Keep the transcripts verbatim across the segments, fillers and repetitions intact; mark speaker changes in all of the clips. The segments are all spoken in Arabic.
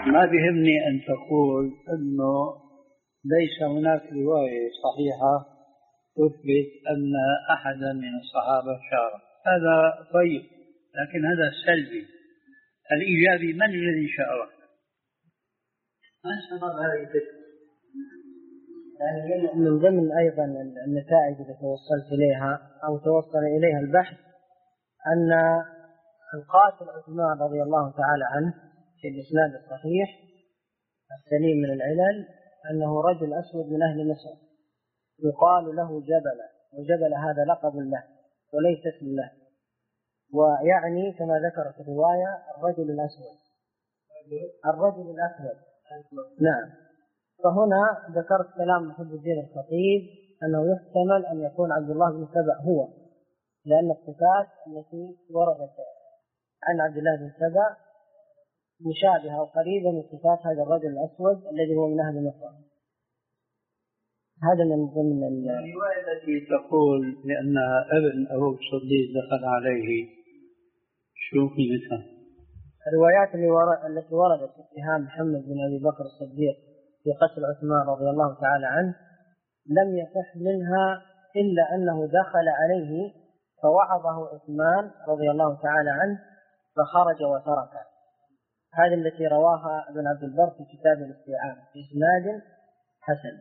Speaker 1: ما بيهمني أن تقول أنه ليس هناك رواية صحيحة تثبت أن أحدا من الصحابة شارك، هذا طيب، لكن هذا سلبي. الإيجابي من الذي شارك؟
Speaker 2: ما شرط هذه الفكرة. يعني من ضمن أيضا النتائج التي توصلت إليها أو توصل إليها البحث أن القاتل عثمان رضي الله تعالى عنه في الإسناد الصحيح السليم من العلل أنه رجل أسود من أهل مصر يقال له جبل، وجبل هذا لقب له وليس اسم له، ويعني كما ذكرت الرواية الرجل الأسود، الرجل الأسود. نعم. فهنا ذكرت كلام محب الدين الخطيب أنه يحتمل أن يكون عبد الله بن سبأ هو، لأن الصفات التي وردت عن عبد الله بن سبأ مشابهة وقريبة من صفات هذا الرجل الأسود الذي هو من أهل مصر. هذا من ضمن
Speaker 1: الرواية التي تقول لأن ابن أبو الصديق دخل عليه، شو قيمتها؟
Speaker 2: الروايات التي وردت في اتهام محمد بن أبي بكر الصديق في قتل عثمان رضي الله تعالى عنه لم يصح منها إلا أنه دخل عليه فوعظه عثمان رضي الله تعالى عنه فخرج وتركه. هذه التي رواها ابن عبد البر في كتاب الاستيعاب في إسناد حسن.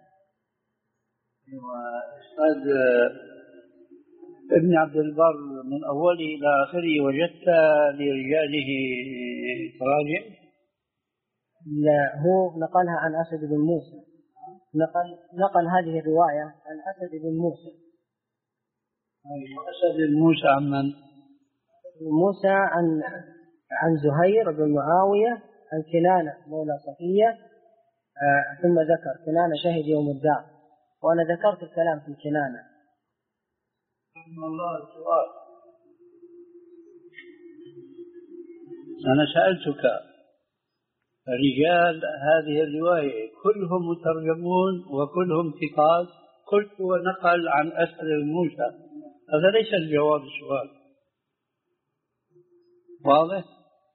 Speaker 1: وإسناد ابن عبد البر من أوله إلى آخره وجدت لرجاله تراجم؟
Speaker 2: لا، هو نقلها عن أسد بن موسى، نقل, نقل هذه الرواية عن أسد بن موسى.
Speaker 1: أسد بن موسى عن من؟
Speaker 2: موسى عن عن زهير بن معاوية عن كنانة مولى صفية. آه ثم ذكر كنانة شهد يوم الدار، وأنا ذكرت الكلام في كنانة.
Speaker 1: الله السؤال، أنا سألتك رجال هذه الرواية كلهم مترجمون وكلهم ثقات، قلت ونقل عن أسد بن موسى، هذا ليس الجواب السؤال. واضح؟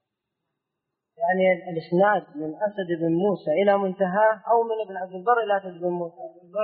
Speaker 2: يعني الإسناد من أسد بن موسى إلى منتهى أو من ابن عبد البر إلى أسد بن موسى؟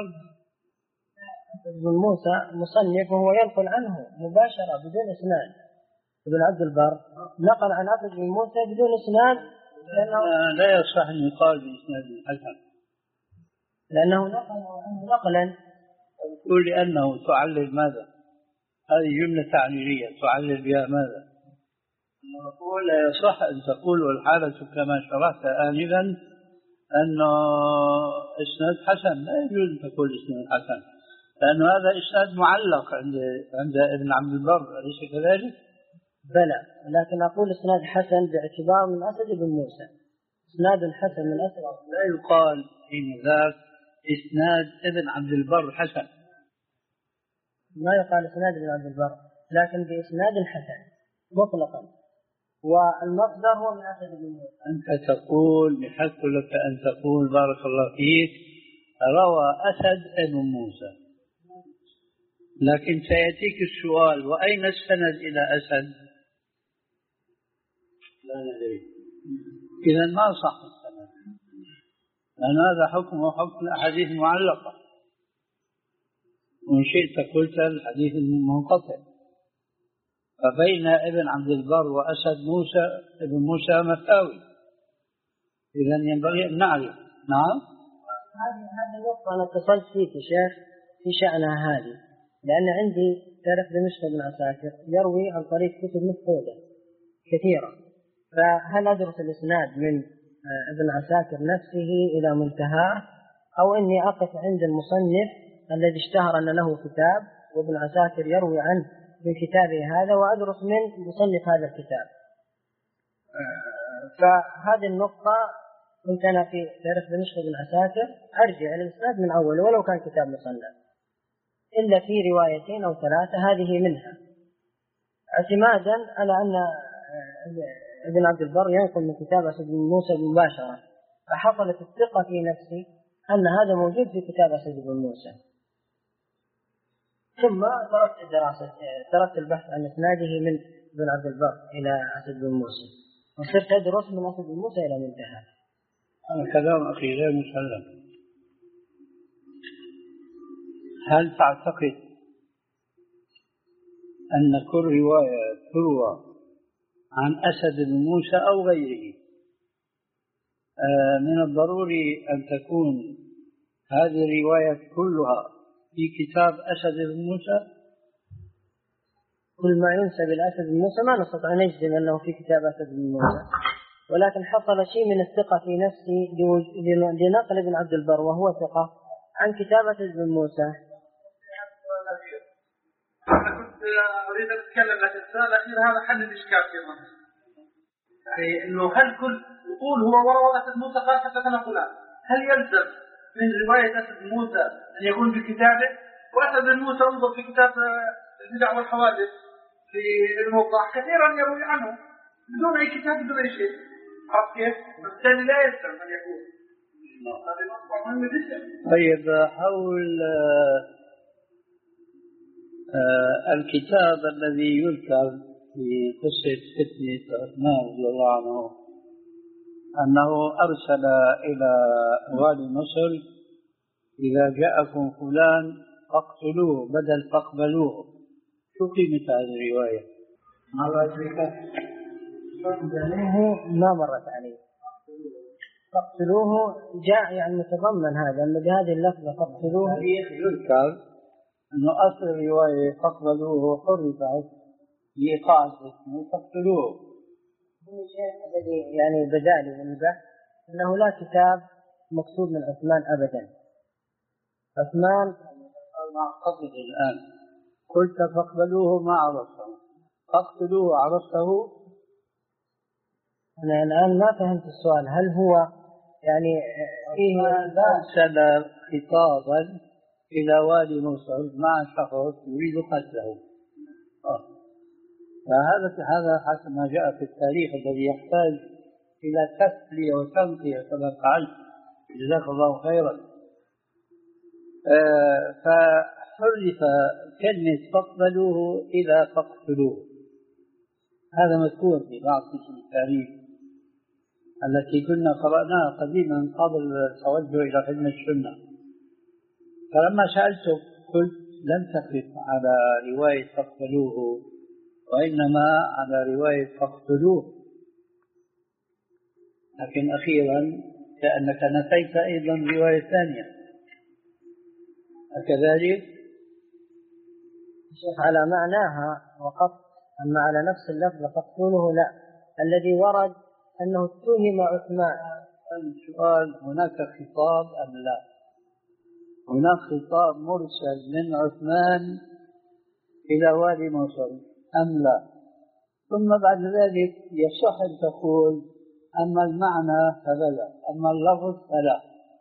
Speaker 2: أسد بن موسى مصنف وهو ينقل عنه مباشرة بدون إسناد. ابن عبد البر نقل عن أسد بن موسى بدون إسناد، لأنه
Speaker 1: لا يصح أن يقال بإسناد الحسن،
Speaker 2: لأنه نقل عنه نقلا.
Speaker 1: تقول لأنه تعلل ماذا؟ هذه جملة تعليلية تعلل بها ماذا؟ نقول لا يصح أن تقول والحالة كما شرحت آنذا أنه إسناد حسن، لا يجوز أن تقول إسناد حسن، لأن هذا إسناد معلق عند عند ابن عبد البر، أليس كذلك؟
Speaker 2: بلى، لكن أقول إسناد حسن باعتبار من أسد بن موسى، إسناد حسن من أسد.
Speaker 1: لا يقال حين ذاك إسناد ابن عبد البر حسن،
Speaker 2: ما يقال إسناد ابن عبد البر، لكن بإسناد حسن مطلقا، والمصدر هو من أسد بن موسى.
Speaker 1: أنت تقول يحق لك أن تقول بارك الله فيك روى أسد بن موسى، لكن سيأتيك السؤال وأين السند إلى أسد؟ لا ندري. إذن ما صح السند، لأن هذا حكم حكم الأحاديث المعلقة، وإن شئت قلت الحديث المنقطع، فبين ابن عبد البر وأسد موسى ابن موسى مساوي، إذن ينبغي أن نعرف. نعم،
Speaker 2: هذه النقطة أنا اتصلت فيك يا شيخ في شأنها هذه، لأن عندي تاريخ دمشق بن عساكر يروي عن طريق كتب مفقودة كثيرة، فهل أدرس الإسناد من ابن عساكر نفسه إلى منتهى، أو إني أقف عند المصنف الذي اشتهر أن له كتاب وابن عساكر يروي عنه من كتابه هذا وأدرس من مصنف هذا الكتاب؟ فهذه النقطة كنت أنا في تاريخ دمشق بن عساكر أرجع إلى الإسناد من أول ولو كان كتاب مصنف، إلا في روايتين أو ثلاثة هذه منها، اعتمادا على أن ابن عبد البر ينقل من كتاب أسد بن موسى مباشرة، فحصلت الثقة في نفسي أن هذا موجود في كتاب أسد بن موسى. ثم تركت الدراسة، تركت البحث عن إسناده من ابن عبد البر إلى أسد بن موسى، وصرت أدرس من أسد بن موسى إلى منتهى.
Speaker 1: هذا كلام أخي غير مسلم. هل تعتقد أن كل رواية تروى عن أسد بن موسى أو غيره من الضروري أن تكون هذه الرواية كلها في كتاب أسد بن موسى؟
Speaker 2: كل ما ينسب الأسد بن موسى ما نستطيع أن نجزم أنه في كتاب أسد بن موسى، ولكن حصل شيء من الثقة في نفسي لنقل ابن عبد البر وهو ثقة عن كتاب أسد بن موسى.
Speaker 3: أنا كنت أريد أن أتكلم لكن السؤال الأخير هذا حل الإشكال في المنطق، يعني إنه هل كل يقول هو وروى أسد موسى قال حدثنا فلان، هل يلزم من رواية أسد موسى أن يكون في كتابه؟ وأسد موسى انظر في كتاب البدع والحوادث في الموضع كثيرا يروي عنه بدون أي كتاب بدون أي شيء، عرفت كيف؟ فبالتالي لا يلزم أن يكون. هذه نقطة مهمة جدا.
Speaker 1: طيب حول آه الكتاب الذي يذكر في قصة فتنة عثمان رضي الله عنه أنه أرسل إلى والي مصر إذا جاءكم فلان فاقتلوه بدل فاقبلوه، شو قيمة هذه الرواية؟
Speaker 2: ما مرت عليه. فاقتلوه جاء يعني متضمن هذا أن بهذه اللفظة فاقتلوه
Speaker 1: يذكر أنه أصل الرواية فاقبلوه حرفت لإيقاع اسمه فاقتلوه.
Speaker 2: الذي يعني بدالي من البحث أنه لا كتاب مقصود من عثمان أبدا. عثمان
Speaker 1: ما أعتقد الآن قلت فاقبلوه ما عرفته، فاقتلوه عرفته.
Speaker 2: أنا الآن ما فهمت السؤال، هل هو يعني فيه
Speaker 1: أرسل خطابا إلى والي مصر مع شخص يريد قتله، فهذا هذا حسب ما جاء في التاريخ الذي يحتاج إلى تسلية وتنقية كما فعلت، جزاك الله خيرا. آه فحرف كلمة فاقبلوه إلى فاقتلوه، هذا مذكور في بعض كتب التاريخ التي كنا قرأناها قديما قبل التوجه إلى علم السنة. فلما سألته قلت لم تقف على رواية فاقتلوه وإنما على رواية فاقتلوه، لكن أخيرا كأنك نسيت أيضا رواية ثانية، أكذلك؟
Speaker 2: شيخ على معناها وقف، أما على نفس اللفظ فاقتلوه لا. الذي ورد أنه اتهم عثمان.
Speaker 1: السؤال هناك خطاب أم لا؟ هناك خطاب مرسل من عثمان إلى والي مصر أم لا؟ ثم بعد ذلك يصح أن تقول أما المعنى فبلا أما اللفظ فلا.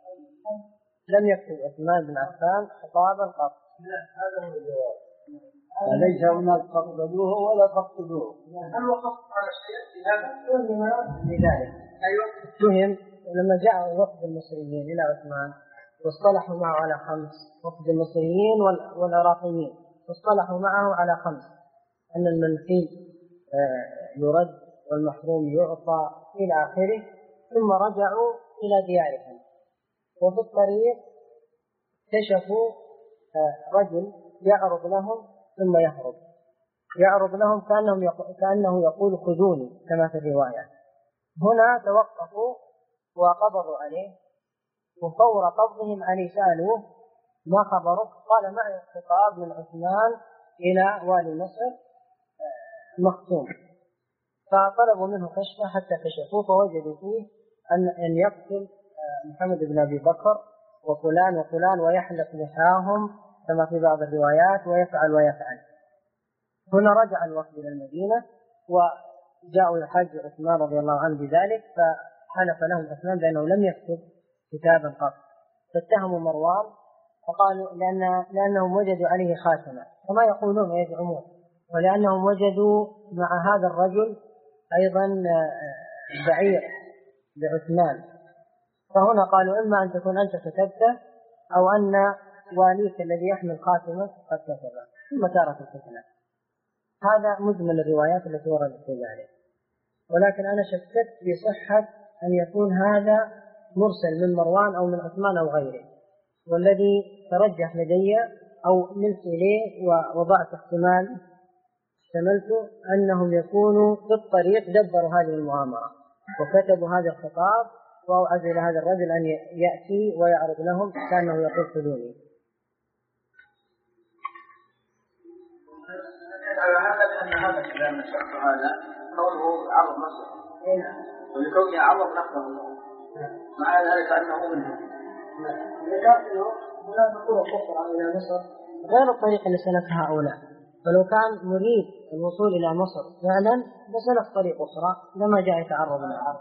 Speaker 2: لم يكتب عثمان بن عفان خطابا قط.
Speaker 1: هذا هو الجواب. فليس هناك فاقبلوه ولا فاقتلوه.
Speaker 3: هل وقفت على شيء في هذا؟
Speaker 2: لذلك
Speaker 3: أيوة.
Speaker 2: اتهم لما جاء وفد المصريين إلى عثمان واصطلحوا معه على خمس، وفد المصريين والعراقيين واصطلحوا معه على خمس، أن المنفي يرد والمحروم يعطى إلى آخره، ثم رجعوا إلى ديارهم. وفي الطريق اكتشفوا رجل يعرض لهم ثم يهرب، يعرض لهم كأنهم يقول كأنه يقول خذوني كما في الرواية. هنا توقفوا وقبضوا عليه، وفور قبضهم عليه سألوه ما خبرك؟ قال معي خطاب من عثمان إلى والي مصر مختوم. فطلبوا منه كشفه حتى كشفوه فوجدوا فيه أن أن يقتل محمد بن أبي بكر وفلان وفلان ويحلق لحاهم كما في بعض الروايات ويفعل ويفعل. هنا رجع الوفد إلى المدينة وجاءوا يحاج عثمان رضي الله عنه بذلك، فحلف لهم عثمان بأنه لم يكتب كتابا قط. فاتهموا مروان فقالوا لأن لأنهم وجدوا عليه خاتمة كما يقولون ويزعمون، ولأنهم وجدوا مع هذا الرجل أيضا بعير لعثمان. فهنا قالوا إما أن تكون أنت كتبته أو أن واليك الذي يحمل خاتمة قد كتبه، ثم تارك الفتنة. هذا مجمل الروايات التي وردت في ذلك، ولكن أنا شككت في صحة أن يكون هذا مرسل من مروان أو من عثمان أو غيره، والذي ترجح لدي أو ملت إليه ووضعت احتمال احتملت أنهم يكونوا في الطريق دبروا هذه المؤامرة وكتبوا هذا الخطاب وأوعزوا إلى هذا الرجل أن يأتي ويعرض لهم كأنه يقول خذوني.
Speaker 3: على هذا أن هذا الكلام الشخص هذا قوله عرض نفسه ولكونه عرض نفسه مع ذلك أنه منه.
Speaker 2: ذكرت أنه هناك طرق أخرى إلى مصر غير الطريق اللي سلكها هؤلاء، فلو كان مريد الوصول إلى مصر فعلا بسلك طريق أخرى لما جاء يتعرض لها.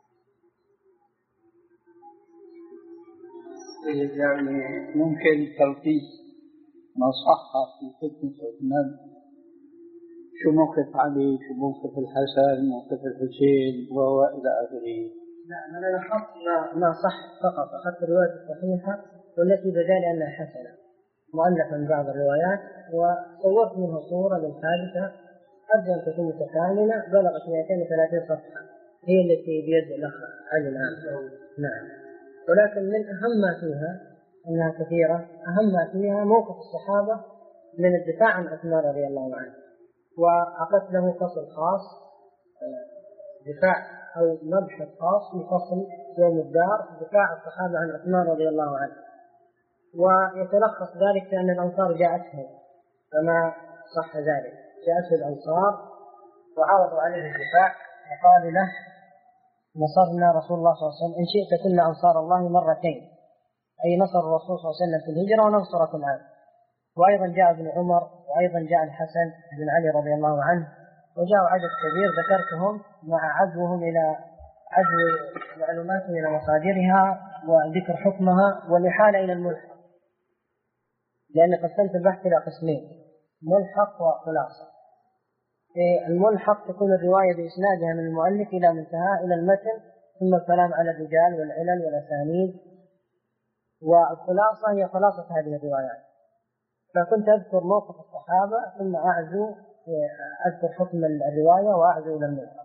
Speaker 1: يعني ممكن تلخيص ما صح في فتنة عثمان، شو موقف علي، شو موقف الحسن، موقف الحسين وإلى آخره.
Speaker 2: لا أنا أخذت ما صح فقط، أخذت الرواية الصحيحة والتي بدال أنها حسنة مؤلفة من بعض الروايات، وصورت منها صورة للحادثة أرجو أن تكون متكاملة بلغت مئتين وثلاثين صفحة، هي التي بيد الأخ علي الآن. نعم، ولكن من أهم ما فيها أنها كثيرة، أهم ما فيها موقف الصحابة من الدفاع عن عثمان رضي الله عنه، وعقدت له فصل خاص دفاع أو مبحث خاص في فصل يوم الدار دفاع الصحابة عن عثمان رضي الله عنه، ويتلخص ذلك في أن الأنصار جاءتهم كما صح ذلك، جاءته الأنصار وعرضوا عليه الدفاع وقال له نصرنا رسول الله صلى الله عليه وسلم إن شئت كنا أنصار الله مرتين، أي نصر الرسول صلى الله عليه وسلم في الهجرة وننصركم الآن. وأيضا جاء ابن عمر وأيضا جاء الحسن بن علي رضي الله عنه، وجاءوا عدد كبير ذكرتهم مع عزوهم إلى عزو معلوماتهم إلى مصادرها وذكر حكمها والإحالة إلى الملحق، لأن قسمت البحث إلى قسمين ملحق وخلاصة. الملحق تكون الرواية بإسنادها من المؤلف إلى منتهى إلى المتن ثم الكلام على الرجال والعلل والأسانيد، والخلاصة هي خلاصة هذه الروايات. فكنت أذكر موقف الصحابة ثم أعزو أذكر حكم الرواية وأعزو إلى الملحق.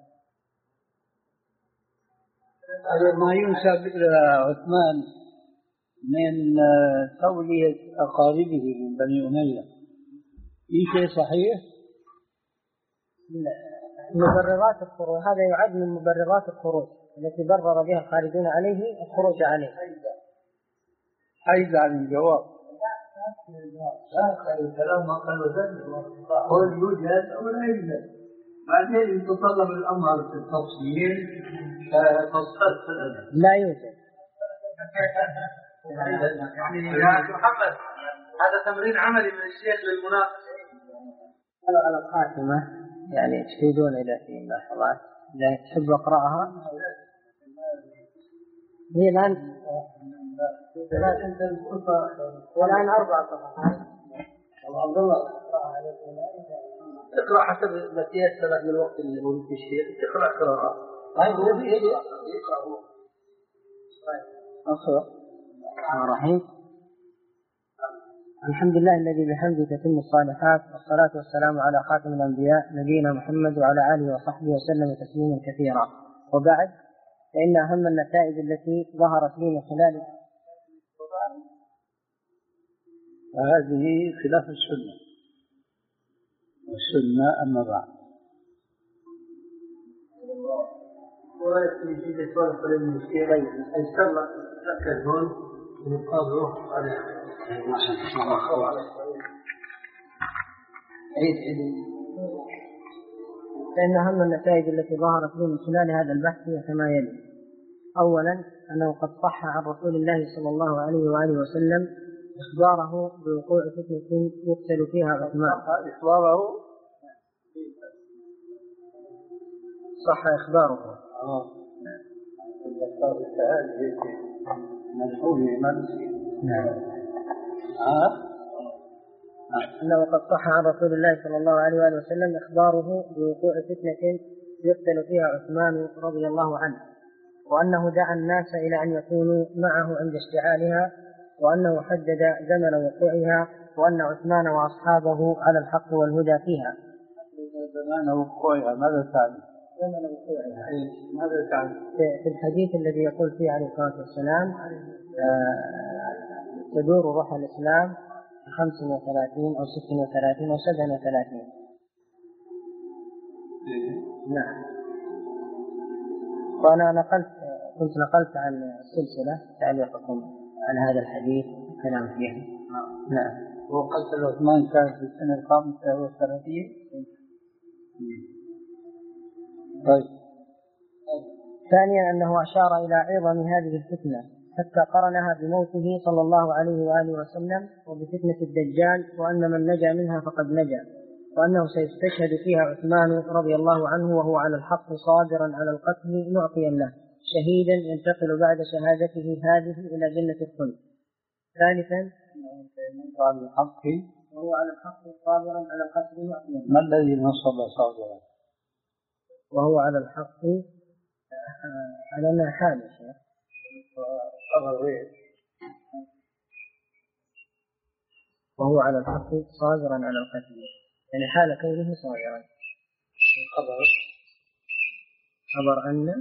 Speaker 1: ما ينسب إلى عثمان من تولية أقاربه من بني أمية شيء صحيح؟
Speaker 2: مبررات الخروج، هذا يعد من مبررات الخروج التي برر بها الخارجون عليه الخروج عليه.
Speaker 1: حيز عن الجواب.
Speaker 3: لا الكلام ما قالوا ذلك قول يوجد أو لا يوجد، بعدين يتطلب الأمر في التفصيل تصحيح الأدب.
Speaker 2: لا يوجد.
Speaker 3: يعني يا محمد هذا تمرين عملي من الشيخ للمناقش.
Speaker 2: على الخاتمة يعني تفيدون إلى في ملاحظات إذا تحب أقرأها. هي الآن والآن أربع صفحات.
Speaker 3: عبد الله اقرأ حسب ما تيسر من الوقت اللي هو في الشيخ، اقرأ قراءة. طيب هو يقرأ يقرأ هو.
Speaker 2: أقرأ. الرحيم. الحمد لله الذي بحمده تتم الصالحات، والصلاة والسلام على خاتم الأنبياء نبينا محمد وعلى آله وصحبه وسلم تسليما كثيرا. وبعد، فإن أهم النتائج التي ظهرت لي من خلال
Speaker 1: هذه خلاف السنة، والسنة أما بعد.
Speaker 3: ورأيت في جيدة ورقة للمشكلة السبب تأكدون ونقاضه عليه.
Speaker 2: فإن أهم النتائج التي ظهرت لي من خلال هذا البحث هي كما يلي. أولا أنه قد صح عن رسول الله صلى الله عليه وآله وسلم إخباره بوقوع فتنة يقتل فيها عثمان.
Speaker 1: إخباره
Speaker 2: صح إخباره.
Speaker 1: آه. نعم.
Speaker 2: آه. أنه قد صح عن رسول الله صلى الله عليه وآله وسلم إخباره بوقوع فتنة يقتل فيها عثمان رضي الله عنه، وأنه دعا الناس إلى أن يكونوا معه عند اشتعالها، وأنه حدد زمن وقوعها، وأن عثمان وأصحابه على الحق والهدى فيها.
Speaker 1: زمان وقوعها ماذا تعني؟
Speaker 2: زمن وقوعها. في الحديث الذي يقول فيه عليه الصلاة والسلام تدور روح الإسلام خمس وثلاثين أو ست وثلاثين أو سبع وثلاثين. نعم. وأنا نقلت كنت نقلت عن السلسلة تعليقكم على هذا الحديث كلام فيه. نعم.
Speaker 1: وقتل عثمان كان في السنة الخامسة والثلاثين. طيب.
Speaker 2: ثانيا أنه أشار إلى عظم هذه الفتنة حتى قرنها بموته صلى الله عليه وآله وسلم وبفتنة الدجال، وأن من نجا منها فقد نجا، وأنه سيستشهد فيها عثمان رضي الله عنه وهو على الحق صادرا على القتل معطيا له شهيدا ينتقل بعد شهادته هذه إلى جنة الخلد. ثالثا
Speaker 1: على الحق
Speaker 2: وهو على الحق صابرا على القتل معطيا.
Speaker 1: ما الذي نصب صابرا؟
Speaker 2: وهو على الحق على ما حال شيء وهو على الحق صابرا على القتل، يعني حال كونه صابرا.
Speaker 1: خبر
Speaker 2: خبر أن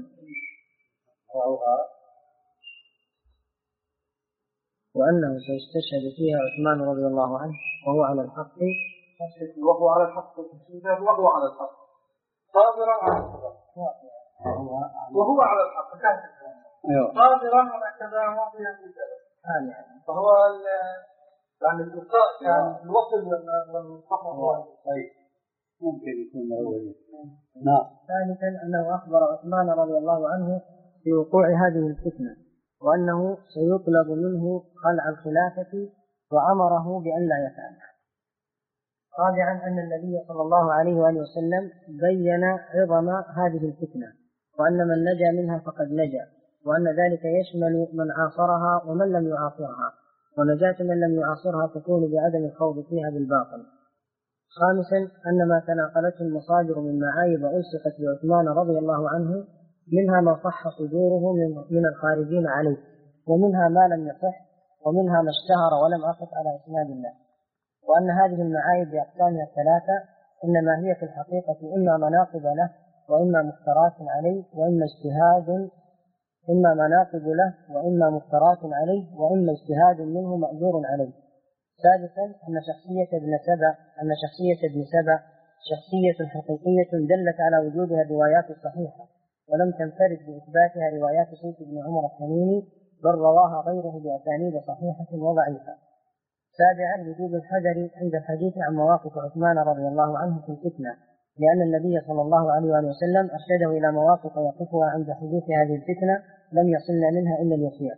Speaker 2: وأنه سيستشهد فيها عثمان رضي الله عنه وهو على الحق
Speaker 3: وهو على الحق وهو على الحق صابرا على الحق وهو على الحق صابرا على كذا معطيا بالسبب. فهو يعني الإلقاء يعني الوصل والخطأ
Speaker 1: ممكن يكون أولي. نعم.
Speaker 2: ثالثا أنه أخبر عثمان رضي الله عنه بوقوع هذه الفتنة وأنه سيطلب منه خلع الخلافة وأمره بأن لا يفعلها. رابعا أن النبي صلى الله عليه وآله وسلم بين عظم هذه الفتنة وأن من نجا منها فقد نجا، وأن ذلك يشمل من عاصرها ومن لم يعاصرها، ونجاة من لم يعاصرها تكون بعدم الخوض فيها بالباطل. خامسا أن ما تناقلته المصادر من معايب ألصقت بعثمان رضي الله عنه منها ما صح صدوره من الخارجين عليه، ومنها ما لم يصح، ومنها ما اشتهر ولم أقف على إسناد الله. وأن هذه المعايب بأقسامها الثلاثة إنما هي في الحقيقة إما مناقب له وإما مفترات عليه وإما اجتهاد إما مناقب له وإما مفترات عليه وإما اجتهاد منه مأجور عليه. سادسا أن شخصية ابن سبأ أن شخصية ابن سبأ شخصية حقيقية دلت على وجودها الروايات الصحيحة، ولم تنفرد بإثباتها روايات سيف بن عمر التميمي، بل رواها غيره بأسانيد صحيحة وضعيفة. سابعا وجود الحذر عند الحديث عن مواقف عثمان رضي الله عنه في الفتنة، لأن النبي صلى الله عليه وسلم أرشده إلى مواقف يقفها عند حدوث هذه الفتنة لم يصلنا منها إلا اليسير.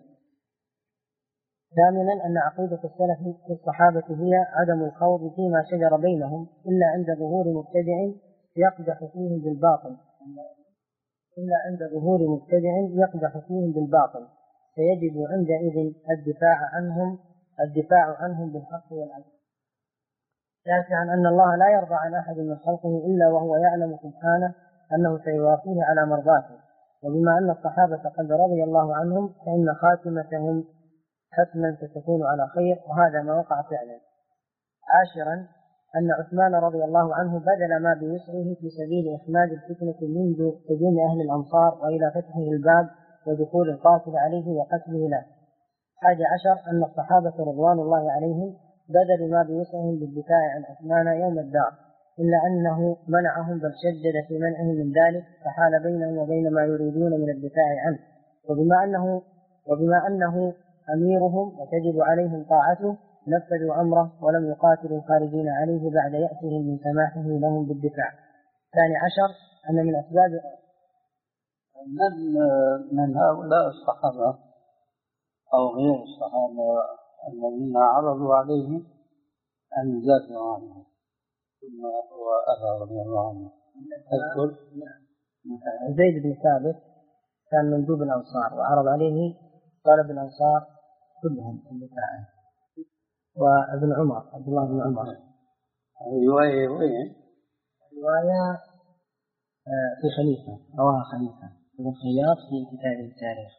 Speaker 2: ثامنا أن عقيدة السلف في الصحابة هي عدم الخوض فيما شجر بينهم إلا عند ظهور مبتدع يقدح فيهم بالباطل إلا عند ظهور مبتدع يقدح فيهم بالباطل فيجب عندئذ الدفاع عنهم الدفاع عنهم بالحق والعدل. تاسعا أن الله لا يرضى عن أحد من خلقه إلا وهو يعلم سبحانه أنه سيوافيه على مرضاته، وبما أن الصحابة قد رضي الله عنهم فإن خاتمتهم حتما ستكون على خير، وهذا ما وقع فعلا. عاشرا أن عثمان رضي الله عنه بذل ما بوسعه في سبيل إخماد الفتنة منذ قدوم أهل الأمصار وإلى فتحه الباب ودخول القاتل عليه وقتله له. حادي عشر أن الصحابة رضوان الله عليهم بذلوا ما بوسعهم بالدفاع عن عثمان يوم الدار، إلا أنه منعهم بل شدد في منعهم من ذلك فحال بينهم وبين ما يريدون من الدفاع عنه، وبما أنه, وبما أنه أميرهم وتجب عليهم طاعته نفذوا أمره ولم يقاتلوا الخارجين عليه بعد يأتهم من سماحه لهم بالدفاع. ثاني عشر أن من أسباب
Speaker 1: من, من هؤلاء الصحابة أو غير الصحابة الذين عرضوا عليه أن يدافعوا عنه ثم هو أبى رضي الله عنه. أذكر
Speaker 2: زيد بن ثابت كان مندوب الأنصار وعرض عليه طلب الأنصار كلهم الدفاع عنه. وابن عمر عبد الله بن عمر
Speaker 1: رواية وين؟
Speaker 2: رواية في خليفة رواها خليفة ابن خياط في كتاب التاريخ.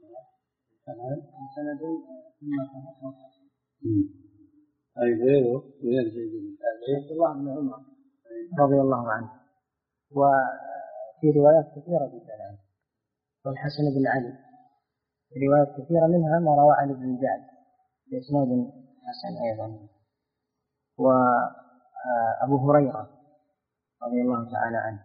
Speaker 2: سند
Speaker 1: أي غيره غير زيد بن ثابت
Speaker 2: عبد الله بن عمر رضي الله عنه. في روايات كثيرة جدا عنه. والحسن بن علي روايات كثيرة منها ما روى علي بن جعد بإسناد حسن أيضا. وأبو هريرة رضي الله تعالى عنه.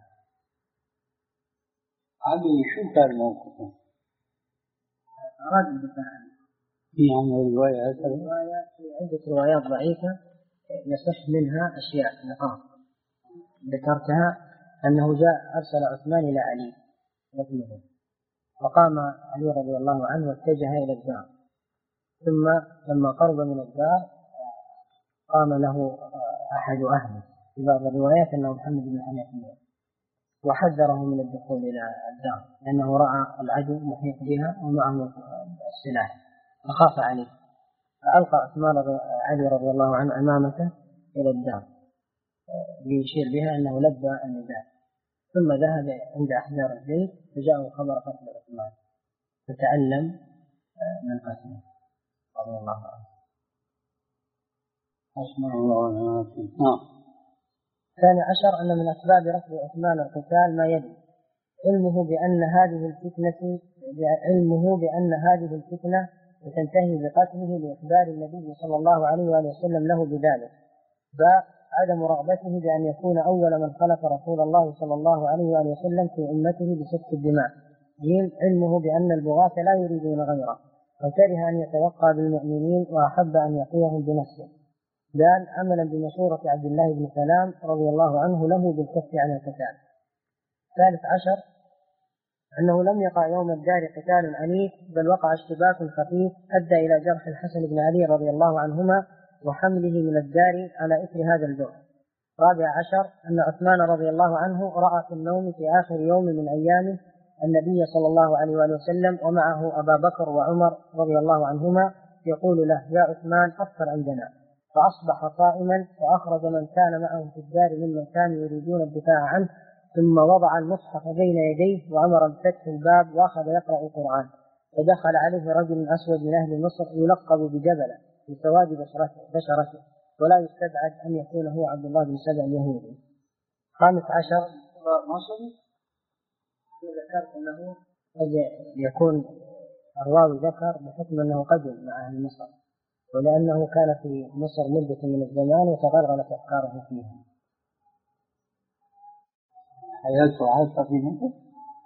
Speaker 1: علي شو كان موقفه؟
Speaker 2: أراد الدفاع عنه.
Speaker 1: في عنه رواية
Speaker 2: رواية في عدة روايات ضعيفة يصح منها أشياء نقاط ذكرتها، أنه جاء أرسل عثمان إلى علي وابنه، وقام علي رضي الله عنه واتجه إلى الدار، ثم لما قرب من الدار قام له أحد أهله في بعض الروايات أنه محمد بن حنفية، وحذره من الدخول إلى الدار لأنه رأى العدو محيط بها ومعه السلاح فخاف عليه، فألقى عثمان علي رضي الله عنه عمامته إلى الدار ليشير بها أنه لبى النداء، ثم ذهب عند أحجار البيت فجاءه خبر قتل عثمان فتألم من قتله رضي الله عنه.
Speaker 1: أسمع الله عنه.
Speaker 2: ثاني عشر أن من أسباب رفض عثمان القتال ما يلي: علمه بأن هذه الفتنة علمه بأن هذه الفتنة وتنتهي بقتله لإخبار النبي صلى الله عليه وآله وسلم له بذلك، فعدم رغبته بأن يكون أول من خلف رسول الله صلى الله عليه وآله وسلم في أمته بسفك الدماء. علمه بأن البغاة لا يريدون غيره، وكره أن يتوقع بالمؤمنين وأحب أن يقيهم بنفسه. قال عملا بمشورة عبد الله بن سلام رضي الله عنه له بالكف عن القتال. ثالث عشر أنه لم يقع يوم الدار قتال عنيف، بل وقع اشتباك خفيف أدى إلى جرح الحسن بن علي رضي الله عنهما وحمله من الدار على إثر هذا الجرح. رابع عشر أن عثمان رضي الله عنه رأى في النوم في آخر يوم من أيامه النبي صلى الله عليه وآله وسلم ومعه أبا بكر وعمر رضي الله عنهما يقول له: يا عثمان أفطر عندنا. فأصبح صائما فأخرج من كان معه في الدار ممن كانوا يريدون الدفاع عنه، ثم وضع المصحف بين يديه وأمر بفتح الباب وأخذ يقرأ القرآن، فدخل عليه رجل أسود من أهل مصر يلقب بجبلة بسواد بشرته، ولا يستبعد أن يكون هو عبد الله بن سبع اليهودي. خامس عشر مصري ذكرت أنه قد يكون الراوي ذكر بحكم أنه قدم مع أهل مصر، ولأنه كان في مصر مدة من الزمان وتغلغلت أفكاره فيها.
Speaker 1: حياته عاشة في مصر؟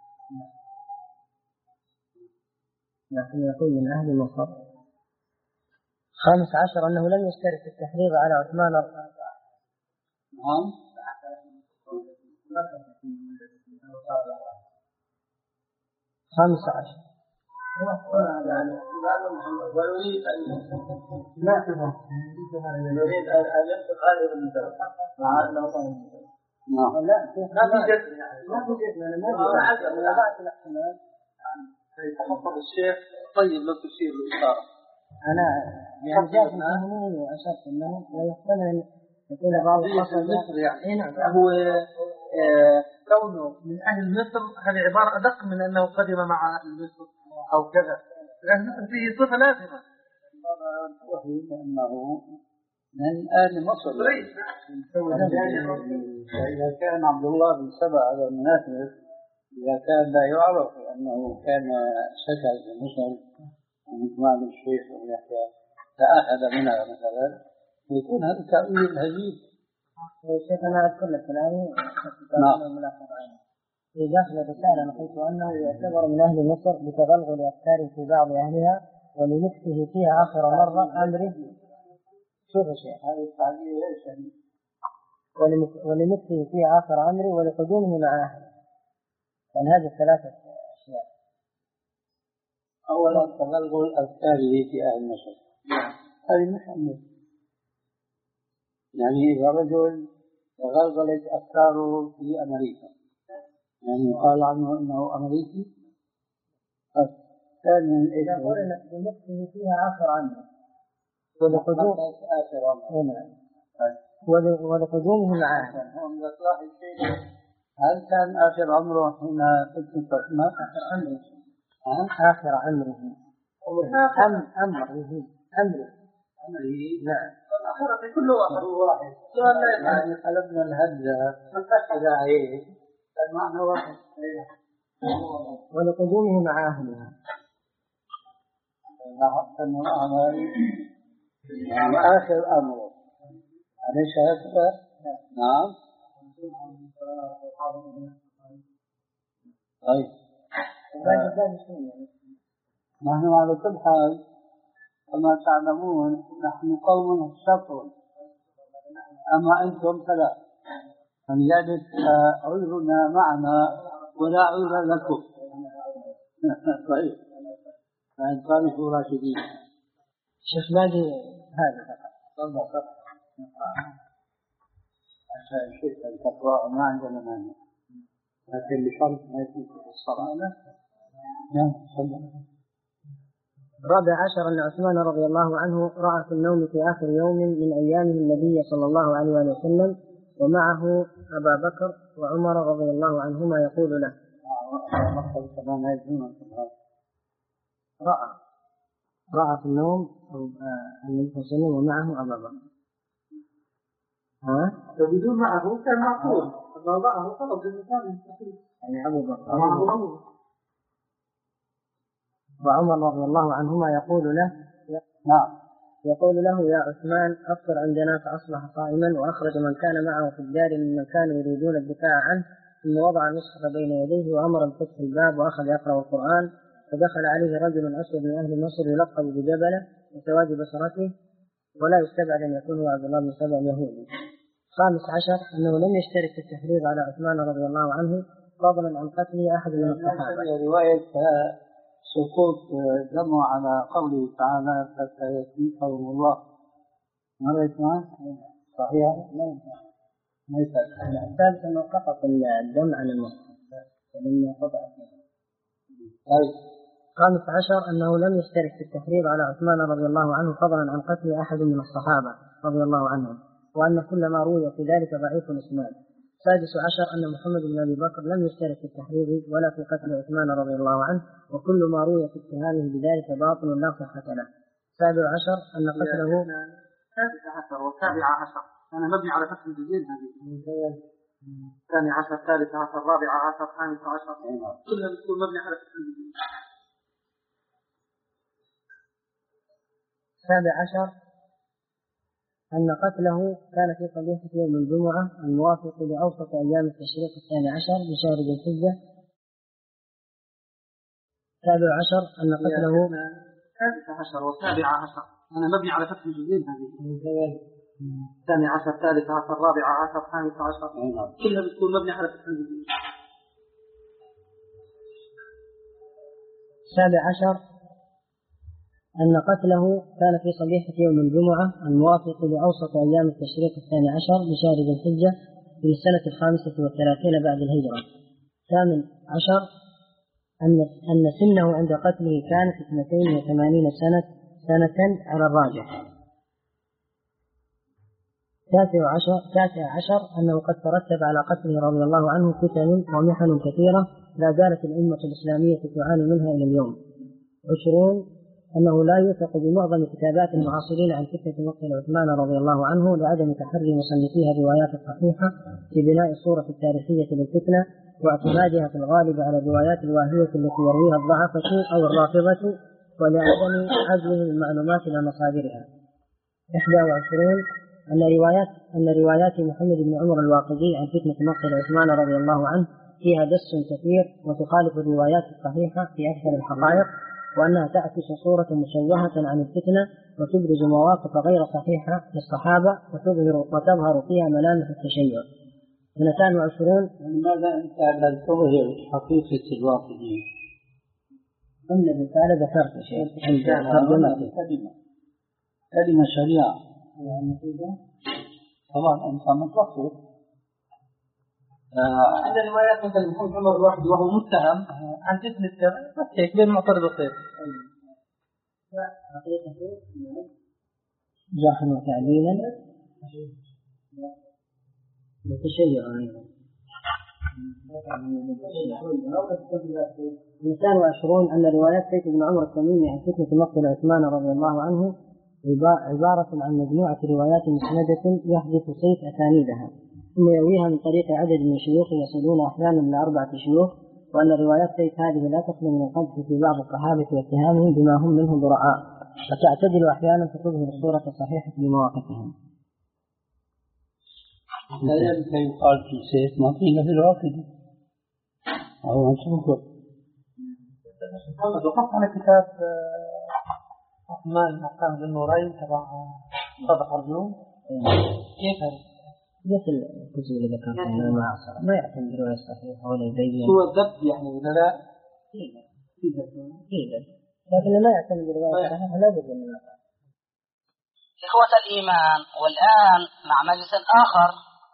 Speaker 2: لكن يكون من أهل مصر. خامس عشر أنه لم يشترك في التحريض على عثمان.
Speaker 1: نعم.
Speaker 2: خامس عشر
Speaker 1: ويريد أن يريد أن ينتقل إلى المدرسة مع أنه
Speaker 2: نعم. لا ما في جد ما في جد أنا ما أعرف أنا بعت الاحتمال
Speaker 1: يتحفظ الشيخ. طيب لو تشير الإشارة
Speaker 2: أنا يعني جاء في ذهني وأشرت أنه ويحتمل يكون بعض
Speaker 1: الحصل مصر يعني
Speaker 3: نعم. هو كونه من أهل مصر هذه عبارة أدق من أنه قدم مع أهل مصر أو كذا، لأن مصر فيه صفة لازمة
Speaker 1: وهي أنه من آل مصر. إذا كان عبد الله بن سبع على المنافذ، إذا كان لا يعرف أنه كان سكن في مصر ومثل ما عمل الشيخ ويحيى تأخذ منها مثلا، يكون هذا تأويل هجيب.
Speaker 2: الشيخ أنا أذكر لك كلامي في داخل الرسالة نقلت أنه يعتبر من أهل مصر بتغلغل أفكاره في بعض أهلها ولنكته فيها آخر مرة أمره. شوف الشيخ هذه التعبير ليس ولنكته فيها آخر أمره ولقدومه مع أهله. يعني هذه الثلاثة أشياء.
Speaker 1: أولا تغلغل أفكاره في أهل مصر، هذه مش أمر. يعني إذا رجل تغلغلت أفكاره في أمريكا يعني قال عنه أنه أمريكي. ثانيا إيش
Speaker 2: يقول أنك بمكته فيها آخر عنه ولقدوم ولقدومه معه.
Speaker 1: هل كان آخر عمره حين فتن فاطمة؟
Speaker 2: آخر عمره آخر عمره أم أمره أمره
Speaker 1: أمره
Speaker 3: نعم. كله واحد.
Speaker 1: يعني قلبنا الهدى إلى عيه المعنى واحد.
Speaker 2: ولقدومه مع أهلها.
Speaker 1: يعني آخر أمره أليس هكذا؟ نعم. طيب نحن على كل حال كما تعلمون نحن قوم شطر، أما أنتم فلا، فلذلك عذرنا معنا ولا عذر لكم. طيب فانطلقوا راشدين.
Speaker 2: شيخ باقي هذا
Speaker 1: فقط عشان شئت أن تقرأ ما عندنا مانع، لكن بشرط ما يكون في الصلاة. نعم.
Speaker 2: رابع عشر أن عثمان رضي الله عنه رأى في النوم في آخر يوم من أيامه النبي صلى الله عليه وسلم ومعه أبا بكر وعمر رضي الله عنهما يقول له رأى رأى في النوم النبي صلى الله عليه وسلم ومعه أبا بكر. ها؟
Speaker 3: بدون معه كان معقول، أما معه خلص الإنسان يستحيل.
Speaker 2: يعني أبو بكر وعمر رضي الله عنهما يقول له
Speaker 1: نعم
Speaker 2: يقول له يا عثمان أفطر عندنا، فأصبح صائما وأخرج من كان معه في الدار ممن كانوا يريدون الدفاع عنه، ثم وضع المصحف بين يديه وأمر بفتح الباب وأخذ يقرأ القرآن، فدخل عليه رجل أسود من أهل مصر يلقب بجبلة وسواد بصرته، ولا يستبعد أن يكون هو عبد الله بن سبع اليهودي. خامس عشر أنه لم يشترك في التحريض على عثمان رضي الله عنه فضلا عن قتله أحد من الصحابة.
Speaker 1: رواية سقوط دمه على قوله تعالى فسيكفيكهم الله، مريت معه صحيح؟ ليس
Speaker 2: الثالث أنه سقط الدم على المصحف لما قطع. خامس عشر أنه لم يشترك في التحريض على عثمان رضي الله عنه فضلا عن قتل أحد من الصحابة رضي الله عنهم، وأن كل ما روي في ذلك ضعيف الإسناد. سادس عشر أن محمد بن أبي بكر لم يشترك في التحريض ولا في قتل عثمان رضي الله عنه، وكل ما روي في اتهامه بذلك باطل لا صحة له. سابع عشر أن قتله
Speaker 3: سادس عشر والسابع عشر أنا مبني على فتح الجزئين هذه. ثاني عشر ثالث عشر رابع عشر خامس عشر كلها بتكون مبني على فتح الجزئين.
Speaker 2: سابع عشر أن قتله كان في صبيحة يوم الجمعة الموافق لأوسط أيام التشريق الثاني عشر بشهر ذي الحجة. سابع عشر أن قتله
Speaker 3: سادس عشر والسابع عشر أنا مبني على فتح الجزئين هذه. ثاني عشر ثالث عشر رابع عشر خامس عشر كلها بتكون مبني على فتح الجزئين.
Speaker 2: سابع عشر أن قتله كان في صبيحة يوم الجمعة الموافق لأوسط أيام التشريق الثاني عشر بشهر ذي الحجة في السنة الخامسة والثلاثين بعد الهجرة. ثامن عشر أن أن سنه عند قتله كانت اثنتين وثمانين سنة سنة على الراجح. تاسع عشر تاسع عشر أنه قد ترتب على قتله رضي الله عنه فتن ومحن كثيرة لا زالت الأمة الإسلامية تعاني منها إلى اليوم. عشرون أنه لا يوثق بمعظم كتابات المعاصرين عن فتنة مقتل عثمان رضي الله عنه لعدم تحري مصنفيها الروايات الصحيحة في بناء الصورة التاريخية للفتنة واعتمادها في الغالب على الروايات الواهية التي يرويها الضعفة أو الرافضة ولعدم عزلهم المعلومات إلى مصادرها. إحدى وعشرين أن روايات أن روايات محمد بن عمر الواقدي عن فتنة مقتل عثمان رضي الله عنه فيها دس كثير وتخالف الروايات الصحيحة في أكثر الحقائق، وأنها تعكس صورة مشوهة عن الفتنة وتبرز مواقف غير صحيحة للصحابة وتظهر وتظهر فيها ملامح التشيع. اثنتان وعشرون
Speaker 1: لماذا أنت لا تظهر حقيقة الواقعين؟
Speaker 2: ضمن الرسالة ذكرت شيء عند ترجمته
Speaker 1: كلمة كلمة شريعة طبعا أنت متوقف.
Speaker 3: عند روايات مثل محمد عمر الواحد وهو متهم عن فتنة فتح بين معترض وخير.
Speaker 2: حقيقة جرحا وتعديلا وتشيعا أيضا. اثنتان وعشرون أن روايات سيف بن عمر التميمي عن فتنة مقتل عثمان رضي الله عنه عبارة عن مجموعة روايات مسندة يحدث سيف أسانيدها، ثم يرويها من طريق عدد من الشيوخ يصلون أحيانا إلى أربعة شيوخ، وأن روايات ليس هذه لا تخلو من القذف في بعض الصحابة واتهامهم بما هم منه براء، فتعتدل أحيانا فتظهر الصورة الصحيحة لمواقفهم.
Speaker 1: لا يمكن يقال في سيف ما قيل في الواقع أو أنتم
Speaker 3: محمد وقفت على كتاب عثمان مقام النورين تبع صدق أرجو كيف هذا؟
Speaker 2: مثل الكتب اللي ذكرتها من المعاصرة ما يعتمد بالرواية الصحيحة ولا يبين
Speaker 3: هو الضبط يعني ولا لا؟
Speaker 2: في ضبط في ضبط لكن ما يعتمد بالرواية الصحيحة لا بد من النقل.
Speaker 4: إخوة الإيمان، والآن مع مجلس آخر.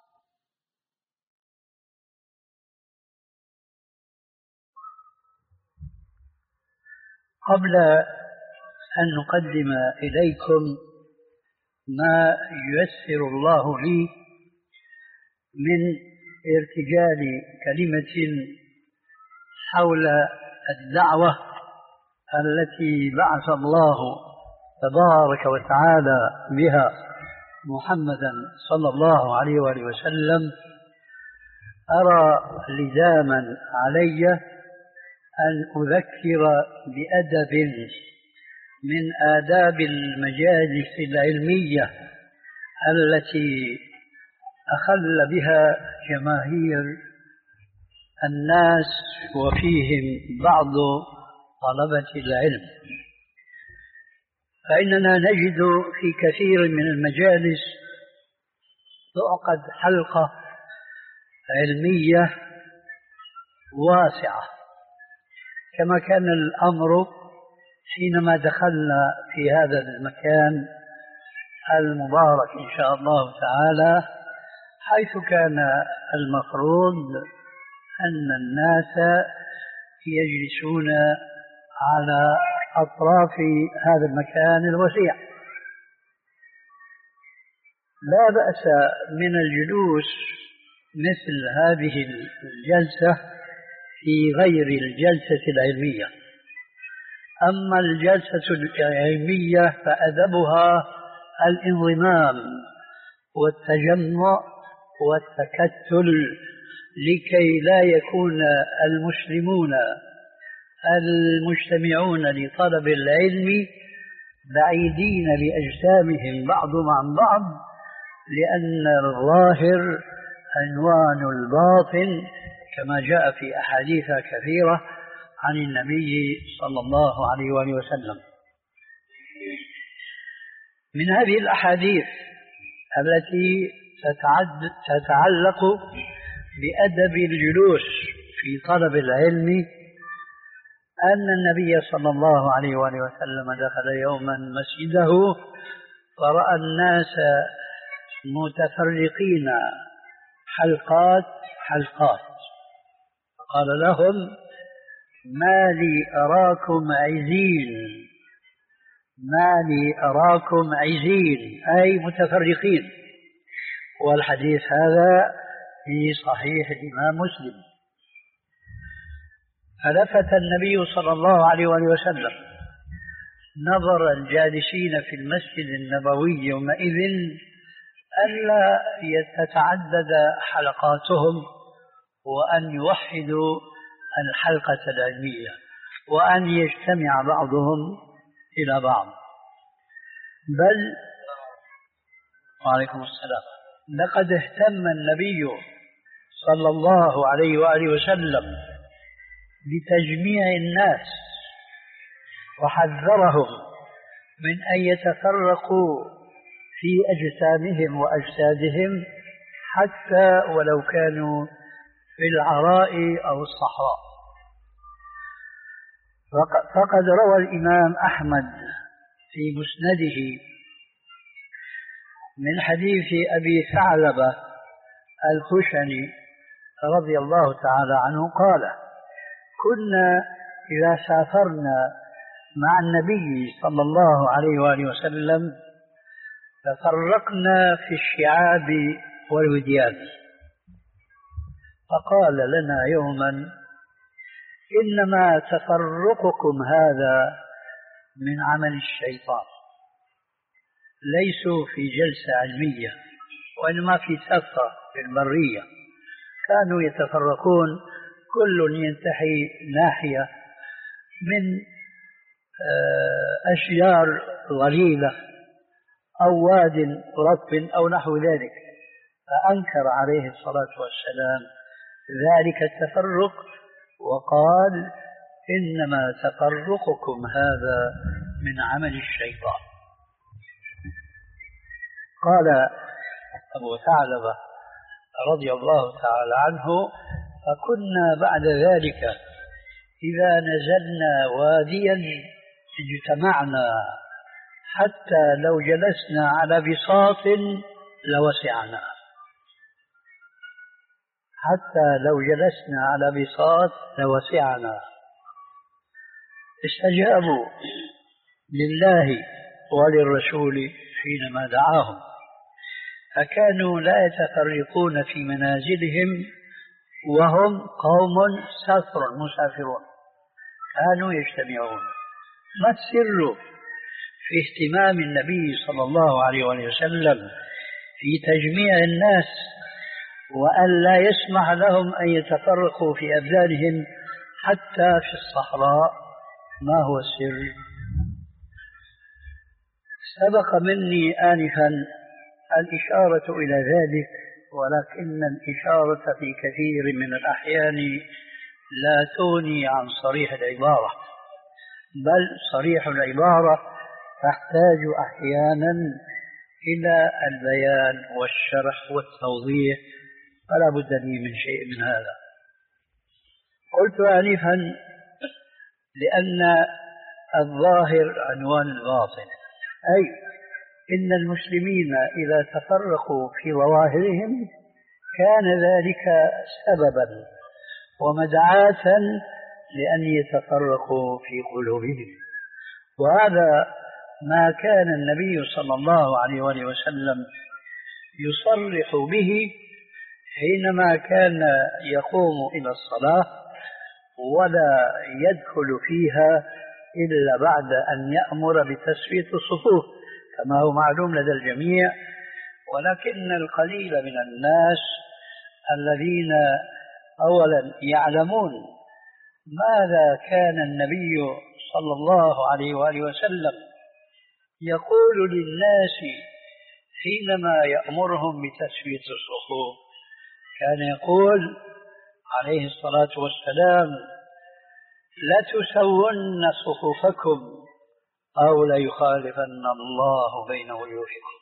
Speaker 1: قبل أن نقدم إليكم ما ييسر الله لي من ارتجال كلمة حول الدعوة التي بعث الله تبارك وتعالى بها محمدا صلى الله عليه وآله وسلم، أرى لزاما علي أن أذكر بأدب من آداب المجالس العلمية التي أخل بها جماهير الناس وفيهم بعض طلبة العلم. فإننا نجد في كثير من المجالس تعقد حلقة علمية واسعة، كما كان الأمر حينما دخلنا في هذا المكان المبارك إن شاء الله تعالى، حيث كان المفروض أن الناس يجلسون على أطراف هذا المكان الوسيع. لا بأس من الجلوس مثل هذه الجلسة في غير الجلسة العلمية. أما الجلسة العلمية فأدبها الانضمام والتجمع والتكتل، لكي لا يكون المسلمون المجتمعون لطلب العلم بعيدين بأجسامهم بعضهم عن بعض، لأن الظاهر عنوان الباطن، كما جاء في أحاديث كثيرة عن النبي صلى الله عليه وآله وسلم. من هذه الأحاديث التي تتعلق بأدب الجلوس في طلب العلم أن النبي صلى الله عليه وآله وسلم دخل يوما مسجده فرأى الناس متفرقين حلقات حلقات، فقال لهم: ما لي أراكم عزين، ما لي أراكم عزين، أي متفرقين. والحديث هذا في صحيح الإمام مسلم. فلفت النبي صلى الله عليه وآله وسلم نظر الجالسين في المسجد النبوي يومئذ ألا تتعدد حلقاتهم، وأن يوحدوا الحلقة العلمية، وأن يجتمع بعضهم إلى بعض. بل وعليكم السلام، لقد اهتم النبي صلى الله عليه وآله وسلم بتجميع الناس، وحذرهم من أن يتفرقوا في أجسامهم وأجسادهم حتى ولو كانوا في العراء أو الصحراء. فقد روى الإمام أحمد في مسنده من حديث أبي ثعلبة الخشني رضي الله تعالى عنه قال: كنا إذا سافرنا مع النبي صلى الله عليه وآله وسلم تفرقنا في الشعاب والوديان، فقال لنا يوما: إنما تفرقكم هذا من عمل الشيطان، ليسوا في جلسة علمية وإنما في سفة في البرية كانوا يتفرقون، كل ينتحي ناحية من أشجار ظليلة أو واد رطب أو نحو ذلك، فأنكر عليه الصلاة والسلام ذلك التفرق وقال إنما تفرقكم هذا من عمل الشيطان. قال أبو ثعلبة رضي الله تعالى عنه: فكنا بعد ذلك إذا نزلنا واديا اجتمعنا حتى لو جلسنا على بساط لوسعنا، حتى لو جلسنا على بساط لوسعنا. استجابوا لله وللرسول حينما دعاهم، فكانوا لا يتفرقون في منازلهم وهم قوم سفر مسافرون، كانوا يجتمعون. ما السر في اهتمام النبي صلى الله عليه وسلم في تجميع الناس وأن لا يسمح لهم أن يتفرقوا في أبدانهم حتى في الصحراء؟ ما هو السر؟ سبق مني آنفا الإشارة إلى ذلك، ولكن الإشارة في كثير من الأحيان لا تغني عن صريح العبارة، بل صريح العبارة تحتاج أحيانا إلى البيان والشرح والتوضيح، فلا بد لي من شيء من هذا. قلت آنفا لأن الظاهر عنوان الباطن، أي إن المسلمين إذا تفرقوا في ظواهرهم كان ذلك سببا ومدعاة لأن يتفرقوا في قلوبهم، وهذا ما كان النبي صلى الله عليه وسلم يصرح به حينما كان يقوم إلى الصلاة ولا يدخل فيها إلا بعد أن يأمر بتسوية الصفوف كما هو معلوم لدى الجميع. ولكن القليل من الناس الذين أولا يعلمون ماذا كان النبي صلى الله عليه وآله وسلم يقول للناس حينما يأمرهم بتسوية الصفوف، كان يقول عليه الصلاة والسلام: لتسون صفوفكم أو ليخالفن الله بين وجوهكم،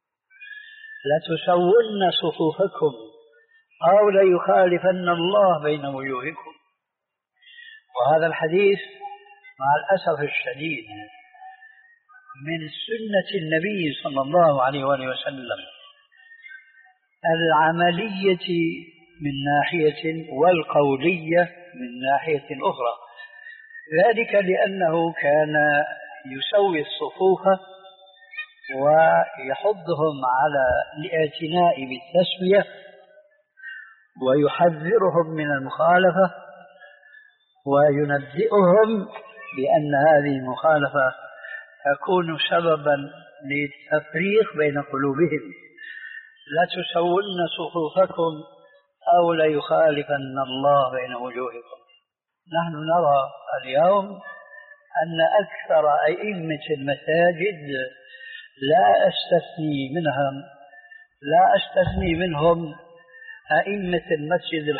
Speaker 1: لتسون صفوفكم أو ليخالفن الله بين وجوهكم. وهذا الحديث مع الأسف الشديد من سنة النبي صلى الله عليه وسلم العملية من ناحية والقولية من ناحية أخرى، ذلك لأنه كان يسوي الصفوف ويحضهم على الاعتناء بالتسوية ويحذرهم من المخالفة وينبئهم بأن هذه المخالفة تكون سببا للتفريق بين قلوبهم. لا تسون صفوفكم أو ليخالفن الله بين وجوهكم. نحن نرى اليوم أن أكثر أئمة المساجد لا أستثني منهم لا أستثني منهم أئمة المسجد